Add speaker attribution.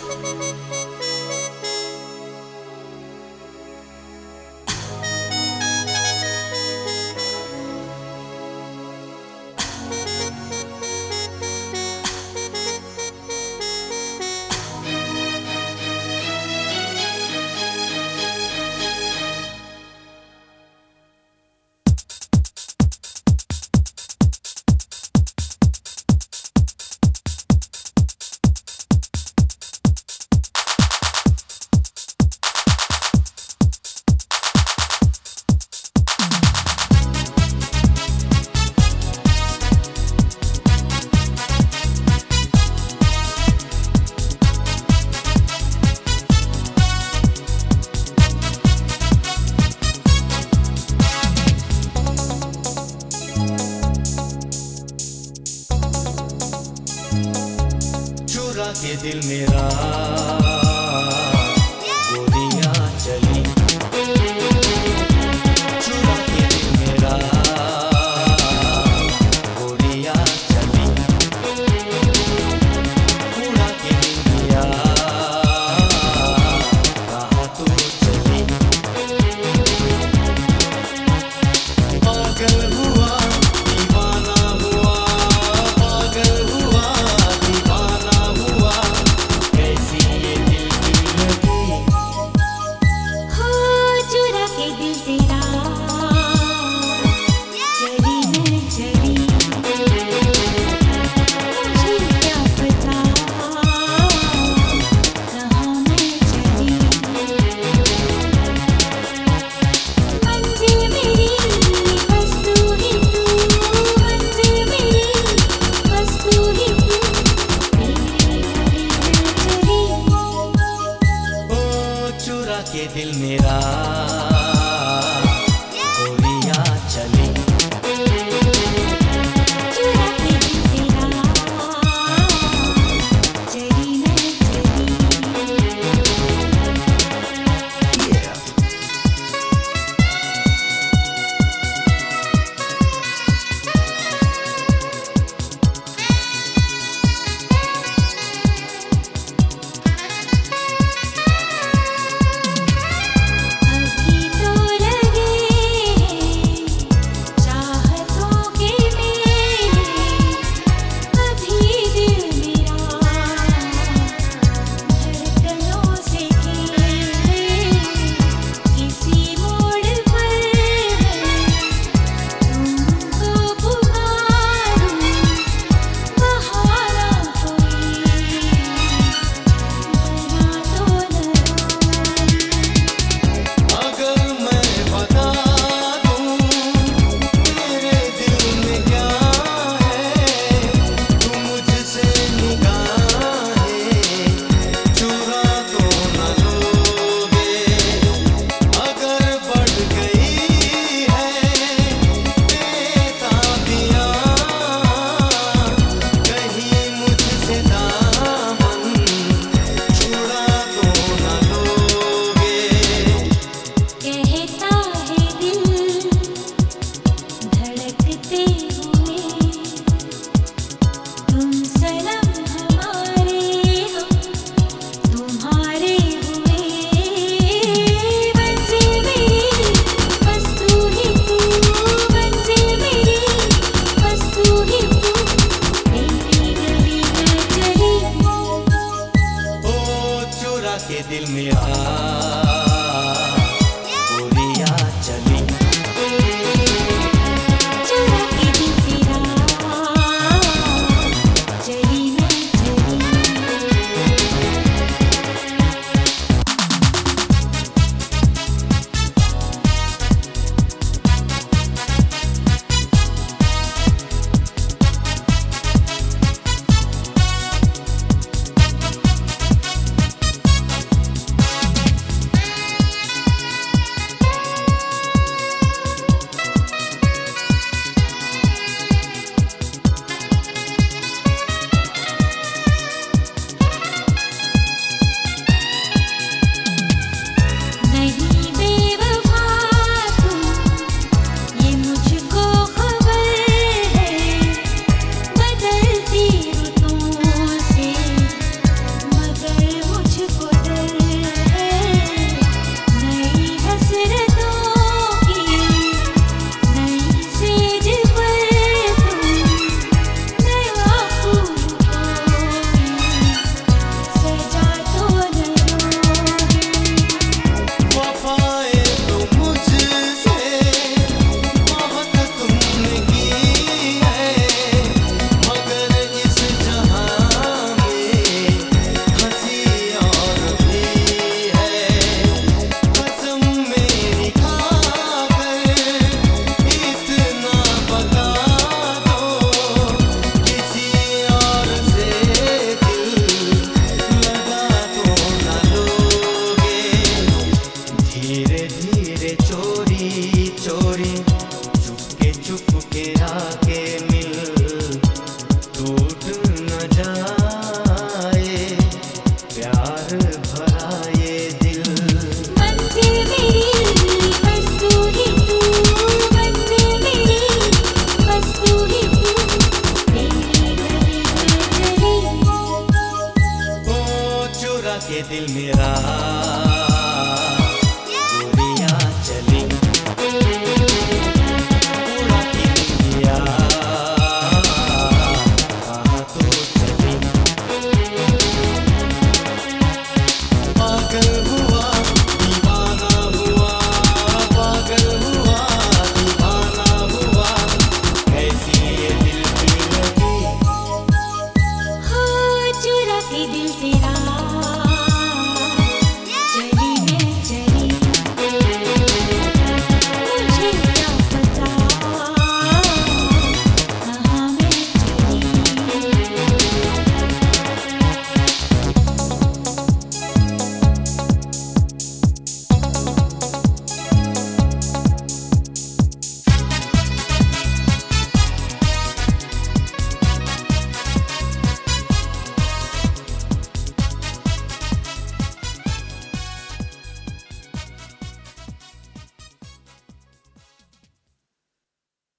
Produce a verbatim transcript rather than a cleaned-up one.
Speaker 1: के दिल मेरा गोलियां चली, चुरा के दिल मेरा गोलियां चली, उड़ा के दिल गया कहाँ तू चली। पागल हुआ दीवाना हुआ, पागल हुआ दीवाना हुआ, कैसी ये दिल की लगी।
Speaker 2: हो चुरा के दिल तेरा चली मैं चली, मुझे क्या पता कहाँ मैं चली। मंजिल मेरी बस तू ही तू, मंजिल मेरी बस तू ही तू, तेरी गली में चली।
Speaker 1: ओ चुरा के दिल मेरा गोलियां चली,
Speaker 2: चुरा के दिल तेरा चली मैं चली। अभी तो लगे चाहतों के मेले, अभी दिल मेरा धड़कनों से खेले। किसी मोड़ पर तुमको पुकारूं, बहाना कोई बना तो न
Speaker 1: अगर मैं बता दूं तेरे दिल में क्या है, तुम मुझसे निगाहें चुरा तो न लोगे। अगर बढ़ गई है बेताबियां, कहीं मुझसे दामन छुड़ा तो न लोगे।
Speaker 2: कहता है दिल धड़कते हुए, तुम सनम हमारे हम तुम्हारे हुए। मंजिल मेरी बस तू ही तू, मंजिल मेरी बस तू ही तू, तेरी गली में चली।
Speaker 1: ओ चुरा के दिल मेरा गोलियां चली,
Speaker 2: चुरा के दिल तेरा चली मैं चली।
Speaker 1: के दिल मेरा